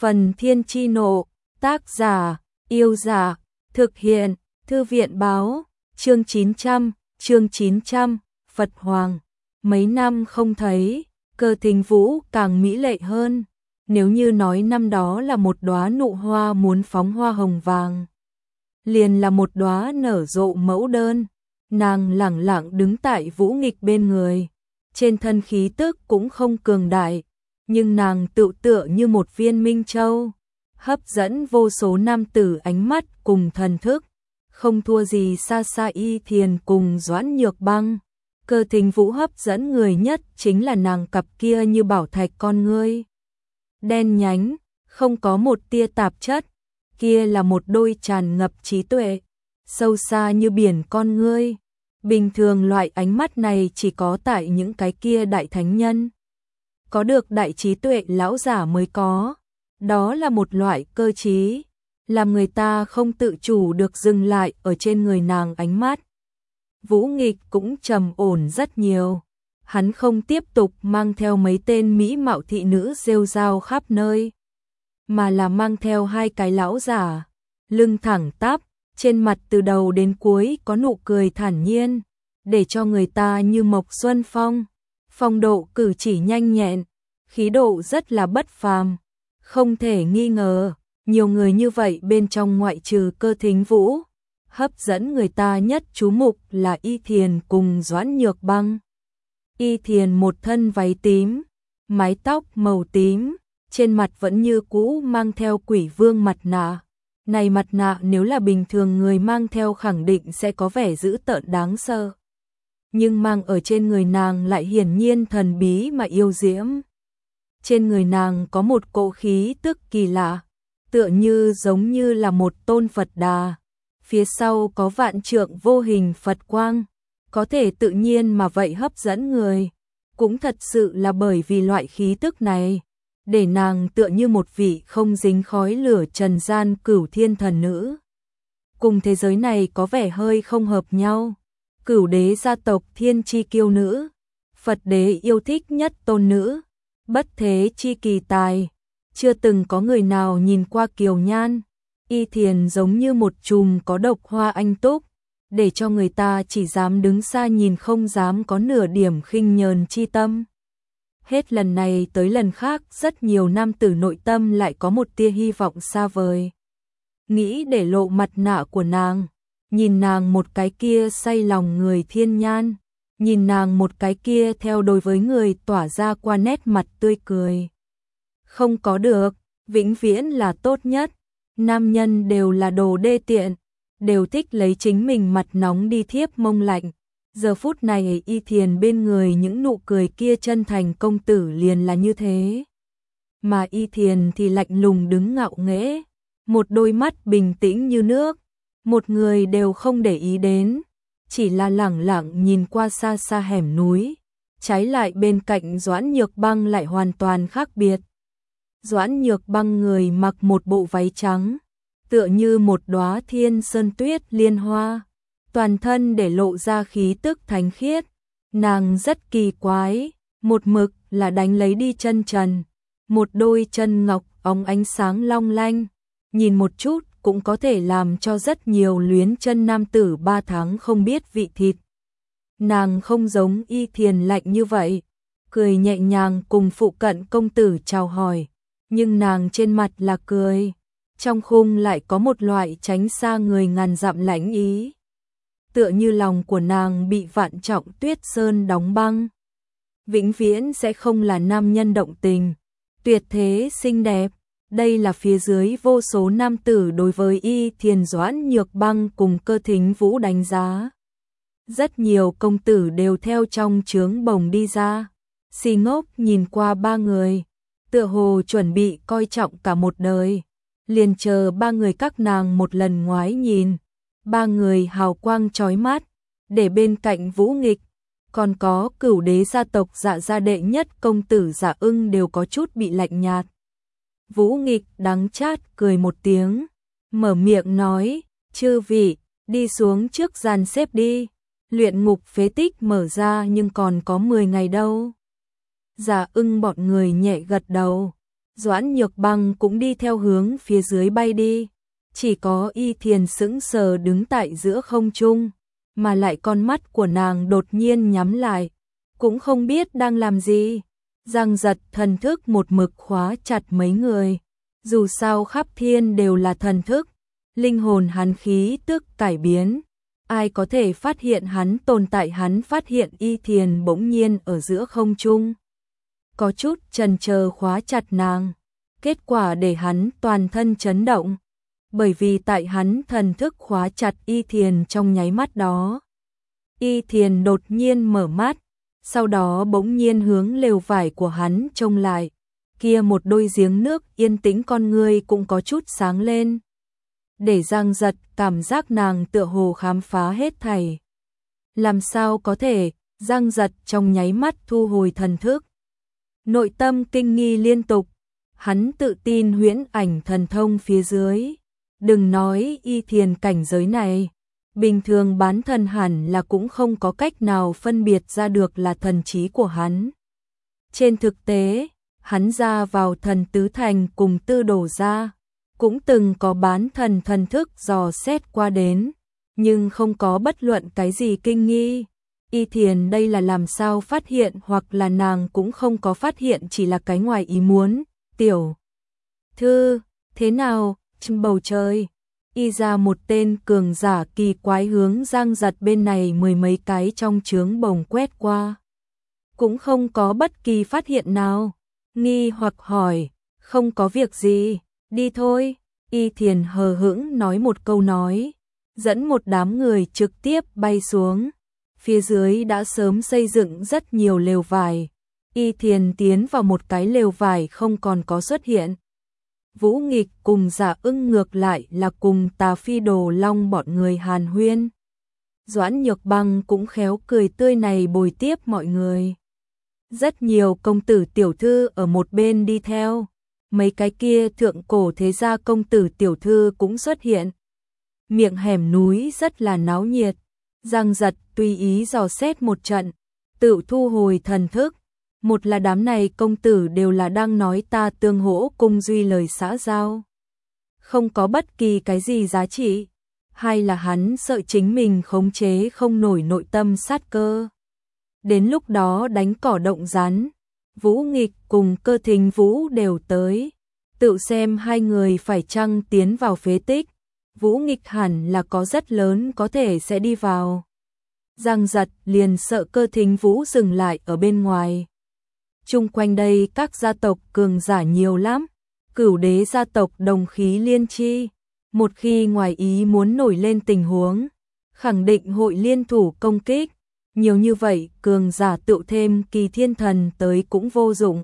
Phần Thiên Chi Nộ, tác giả, Yêu Giả, thực hiện, Thư viện Báo, chương 900, Phật Hoàng. Mấy năm không thấy, Cơ Thính Vũ càng mỹ lệ hơn. Nếu như nói năm đó là một đóa nụ hoa muốn phóng hoa hồng vàng, liền là một đóa nở rộ mẫu đơn. Nàng lẳng lặng đứng tại Vũ Nghịch bên người, trên thân khí tức cũng không cường đại, nhưng nàng tự tựa như một viên minh châu, hấp dẫn vô số nam tử ánh mắt cùng thần thức, không thua gì xa xa Y Thiền cùng Doãn Nhược Băng. Cơ Thính Vũ hấp dẫn người nhất chính là nàng cặp kia như bảo thạch con ngươi, đen nhánh, không có một tia tạp chất, kia là một đôi tràn ngập trí tuệ, sâu xa như biển con ngươi. Bình thường loại ánh mắt này chỉ có tại những cái kia đại thánh nhân, có được đại trí tuệ lão giả mới có. Đó là một loại cơ trí, làm người ta không tự chủ được dừng lại ở trên người nàng ánh mắt. Vũ Nghịch cũng trầm ổn rất nhiều. Hắn không tiếp tục mang theo mấy tên mỹ mạo thị nữ rêu rao khắp nơi, mà là mang theo hai cái lão giả, lưng thẳng tắp, trên mặt từ đầu đến cuối có nụ cười thản nhiên, để cho người ta như mộc xuân phong. Phong độ cử chỉ nhanh nhẹn, khí độ rất là bất phàm. Không thể nghi ngờ, nhiều người như vậy bên trong ngoại trừ Cơ Thính Vũ, hấp dẫn người ta nhất chú mục là Y Thiền cùng Doãn Nhược Băng. Y Thiền một thân váy tím, mái tóc màu tím, trên mặt vẫn như cũ mang theo quỷ vương mặt nạ. Này mặt nạ nếu là bình thường người mang theo khẳng định sẽ có vẻ dữ tợn đáng sợ, nhưng mang ở trên người nàng lại hiển nhiên thần bí mà yêu diễm. Trên người nàng có một cỗ khí tức kỳ lạ, tựa như giống như là một tôn Phật Đà, phía sau có vạn trượng vô hình Phật quang, có thể tự nhiên mà vậy hấp dẫn người. Cũng thật sự là bởi vì loại khí tức này, để nàng tựa như một vị không dính khói lửa trần gian cửu thiên thần nữ. Cùng thế giới này có vẻ hơi không hợp nhau. Cửu đế gia tộc thiên chi kiêu nữ, Phật đế yêu thích nhất tôn nữ, bất thế chi kỳ tài, chưa từng có người nào nhìn qua kiều nhan. Y Thiền giống như một chùm có độc hoa anh túc, để cho người ta chỉ dám đứng xa nhìn không dám có nửa điểm khinh nhờn chi tâm. Hết lần này tới lần khác rất nhiều nam tử nội tâm lại có một tia hy vọng xa vời, nghĩ để lộ mặt nạ của nàng, nhìn nàng một cái kia say lòng người thiên nhan, nhìn nàng một cái kia theo đối với người tỏa ra qua nét mặt tươi cười. Không có được, vĩnh viễn là tốt nhất. Nam nhân đều là đồ đê tiện, đều thích lấy chính mình mặt nóng đi thiếp mông lạnh. Giờ phút này Y Thiền bên người những nụ cười kia chân thành công tử liền là như thế. Mà Y Thiền thì lạnh lùng đứng ngạo nghễ, một đôi mắt bình tĩnh như nước, một người đều không để ý đến, chỉ là lẳng lặng nhìn qua xa xa hẻm núi. Trái lại bên cạnh Doãn Nhược Băng lại hoàn toàn khác biệt. Doãn Nhược Băng người mặc một bộ váy trắng, tựa như một đóa thiên sơn tuyết liên hoa, toàn thân để lộ ra khí tức thánh khiết. Nàng rất kỳ quái, một mực là đánh lấy đi chân trần, một đôi chân ngọc óng ánh sáng long lanh, nhìn một chút cũng có thể làm cho rất nhiều luyến chân nam tử 3 tháng không biết vị thịt. Nàng không giống Y Thiền lạnh như vậy, cười nhẹ nhàng cùng phụ cận công tử chào hỏi, nhưng nàng trên mặt là cười, trong khung lại có một loại tránh xa người ngàn dặm lãnh ý. Tựa như lòng của nàng bị vạn trọng tuyết sơn đóng băng, vĩnh viễn sẽ không là nam nhân động tình, tuyệt thế xinh đẹp. Đây là phía dưới vô số nam tử đối với Y Thiền, Doãn Nhược Băng cùng Cơ Thính Vũ đánh giá. Rất nhiều công tử đều theo trong trướng bồng đi ra, si ngốc nhìn qua ba người, tựa hồ chuẩn bị coi trọng cả một đời, liền chờ ba người các nàng một lần ngoái nhìn. Ba người hào quang chói mắt, để bên cạnh Vũ Nghịch, còn có Cửu đế gia tộc Dạ gia đệ nhất công tử Dạ Ưng đều có chút bị lạnh nhạt. Vũ Nghịch đắng chát cười một tiếng, mở miệng nói, chư vị, đi xuống trước dàn xếp đi, luyện ngục phế tích mở ra nhưng còn có 10 ngày đâu. Dạ Ưng bọn người nhẹ gật đầu, Doãn Nhược Băng cũng đi theo hướng phía dưới bay đi. Chỉ có Y Thiền sững sờ đứng tại giữa không trung, mà lại con mắt của nàng đột nhiên nhắm lại, cũng không biết đang làm gì. Giang Giật thần thức một mực khóa chặt mấy người. Dù sao khắp thiên đều là thần thức, linh hồn hắn khí tức cải biến. Ai có thể phát hiện hắn tồn tại, hắn phát hiện Y Thiền bỗng nhiên ở giữa không trung. Có chút chần chờ khóa chặt nàng. Kết quả để hắn toàn thân chấn động. Bởi vì tại hắn thần thức khóa chặt Y Thiền trong nháy mắt đó. Y Thiền đột nhiên mở mắt. Sau đó bỗng nhiên hướng lều vải của hắn trông lại. Kia một đôi giếng nước yên tĩnh, con ngươi cũng có chút sáng lên. Để Giang Giật cảm giác nàng tựa hồ khám phá hết thảy. Làm sao có thể? Giang Giật trong nháy mắt thu hồi thần thức. Nội tâm kinh nghi liên tục. Hắn tự tin huyễn ảnh thần thông phía dưới. Đừng nói Y Thiền cảnh giới này, bình thường bán thần hẳn là cũng không có cách nào phân biệt ra được là thần trí của hắn. Trên thực tế, hắn ra vào thần tứ thành cùng Tư Đồ gia, cũng từng có bán thần thần thức dò xét qua đến, nhưng không có bất luận cái gì kinh nghi. Y Thiền đây là làm sao phát hiện, hoặc là nàng cũng không có phát hiện, chỉ là cái ngoài ý muốn. Tiểu thư, thế nào? Trên bầu trời, y ra một tên cường giả kỳ quái hướng Giang Giật bên này mười mấy cái trong trướng bồng quét qua. Cũng không có bất kỳ phát hiện nào. Nghi hoặc hỏi, không có việc gì, đi thôi. Y Thiền hờ hững nói một câu nói, dẫn một đám người trực tiếp bay xuống. Phía dưới đã sớm xây dựng rất nhiều lều vải. Y Thiền tiến vào một cái lều vải không còn có xuất hiện. Vũ Nghịch cùng Dạ Ưng ngược lại là cùng Tà Phi Đồ Long bọn người hàn huyên. Doãn Nhược Băng cũng khéo cười tươi này bồi tiếp mọi người. Rất nhiều công tử tiểu thư ở một bên đi theo. Mấy cái kia thượng cổ thế gia công tử tiểu thư cũng xuất hiện. Miệng hẻm núi rất là náo nhiệt. Giang Giật tùy ý dò xét một trận, tự thu hồi thần thức. Một là đám này công tử đều là đang nói ta tương hỗ cung duy lời xã giao, không có bất kỳ cái gì giá trị. Hai là hắn sợ chính mình khống chế không nổi nội tâm sát cơ. Đến lúc đó đánh cỏ động rắn. Vũ Nghịch cùng Cơ Thính Vũ đều tới, tự xem hai người phải chăng tiến vào phế tích. Vũ Nghịch hẳn là có rất lớn có thể sẽ đi vào. Giang Giật liền sợ Cơ Thính Vũ dừng lại ở bên ngoài. Chung quanh đây các gia tộc cường giả nhiều lắm. Cửu đế gia tộc đồng khí liên chi. Một khi ngoài ý muốn nổi lên tình huống, khẳng định hội liên thủ công kích. Nhiều như vậy cường giả tựu thêm Kỳ Thiên Thần tới cũng vô dụng.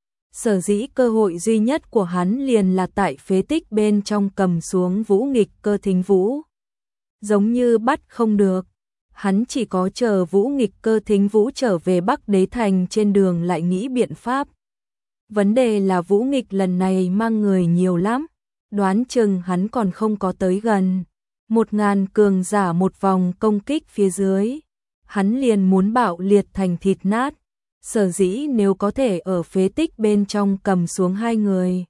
Sở dĩ cơ hội duy nhất của hắn liền là tại phế tích bên trong cầm xuống Vũ Nghịch Cơ Thính Vũ. Giống như bắt không được, hắn chỉ có chờ Vũ Nghịch Cơ Thính Vũ trở về Bắc Đế Thành, trên đường lại nghĩ biện pháp. Vấn đề là Vũ Nghịch lần này mang người nhiều lắm, đoán chừng hắn còn không có tới gần 1000 cường giả một vòng công kích phía dưới, hắn liền muốn bạo liệt thành thịt nát. Sở dĩ nếu có thể ở phế tích bên trong cầm xuống hai người,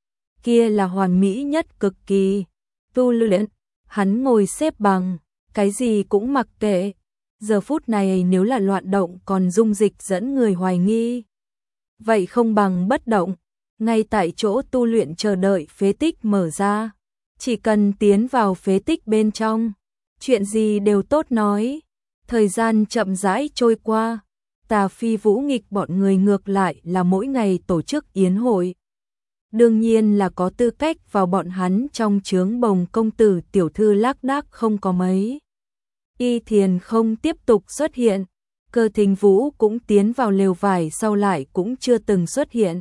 kia là hoàn mỹ nhất cực kỳ. Tu luyện, hắn ngồi xếp bằng, cái gì cũng mặc kệ. Giờ phút này nếu là loạn động còn dung dịch dẫn người hoài nghi, vậy không bằng bất động, ngay tại chỗ tu luyện chờ đợi phế tích mở ra. Chỉ cần tiến vào phế tích bên trong, chuyện gì đều tốt nói. Thời gian chậm rãi trôi qua, Tà Phi Vũ Nghịch bọn người ngược lại là mỗi ngày tổ chức yến hội. Đương nhiên là có tư cách vào bọn hắn trong trướng bồng công tử tiểu thư lác đác không có mấy. Y Thiền không tiếp tục xuất hiện, Cơ Thính Vũ cũng tiến vào lều vải sau lại cũng chưa từng xuất hiện.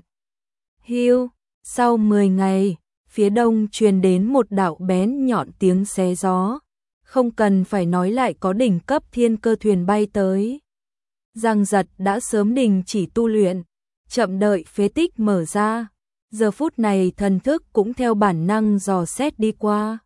Hưu, sau 10 ngày, phía đông truyền đến một đạo bén nhọn tiếng xé gió. Không cần phải nói lại có đỉnh cấp thiên cơ thuyền bay tới. Giang Giật đã sớm đình chỉ tu luyện, chậm đợi phế tích mở ra. Giờ phút này thần thức cũng theo bản năng dò xét đi qua.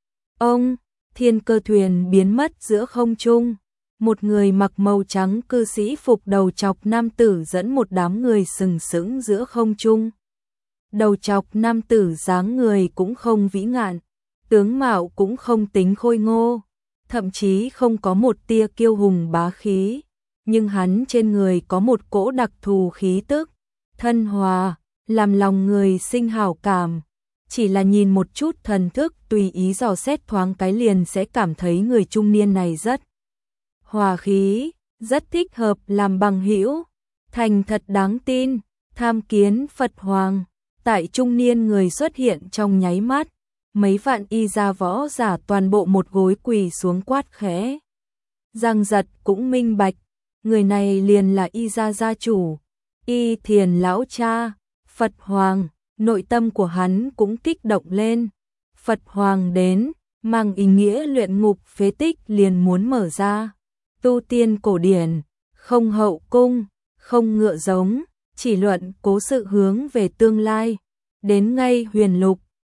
Ông, thiên cơ thuyền biến mất giữa không trung. Một người mặc màu trắng cư sĩ phục đầu chọc nam tử dẫn một đám người sừng sững giữa không trung. Đầu chọc nam tử dáng người cũng không vĩ ngạn, tướng mạo cũng không tính khôi ngô, thậm chí không có một tia kiêu hùng bá khí, nhưng hắn trên người có một cỗ đặc thù khí tức, thân hòa, làm lòng người sinh hảo cảm. Chỉ là nhìn một chút thần thức tùy ý dò xét thoáng cái liền sẽ cảm thấy người trung niên này rất hòa khí, rất thích hợp làm bằng hữu, thành thật đáng tin, tham kiến Phật Hoàng. Tại trung niên người xuất hiện trong nháy mắt, mấy vạn y gia võ giả toàn bộ một gối quỳ xuống quát khẽ. Giang Giật cũng minh bạch, người này liền là y gia gia chủ, Y Thiền lão cha, Phật Hoàng. Nội tâm của hắn cũng kích động lên. Phật Hoàng đến, mang ý nghĩa luyện ngục phế tích liền muốn mở ra. Tu tiên cổ điển, không hậu cung, không ngựa giống, chỉ luận cố sự hướng về tương lai. Đến ngay huyền lục,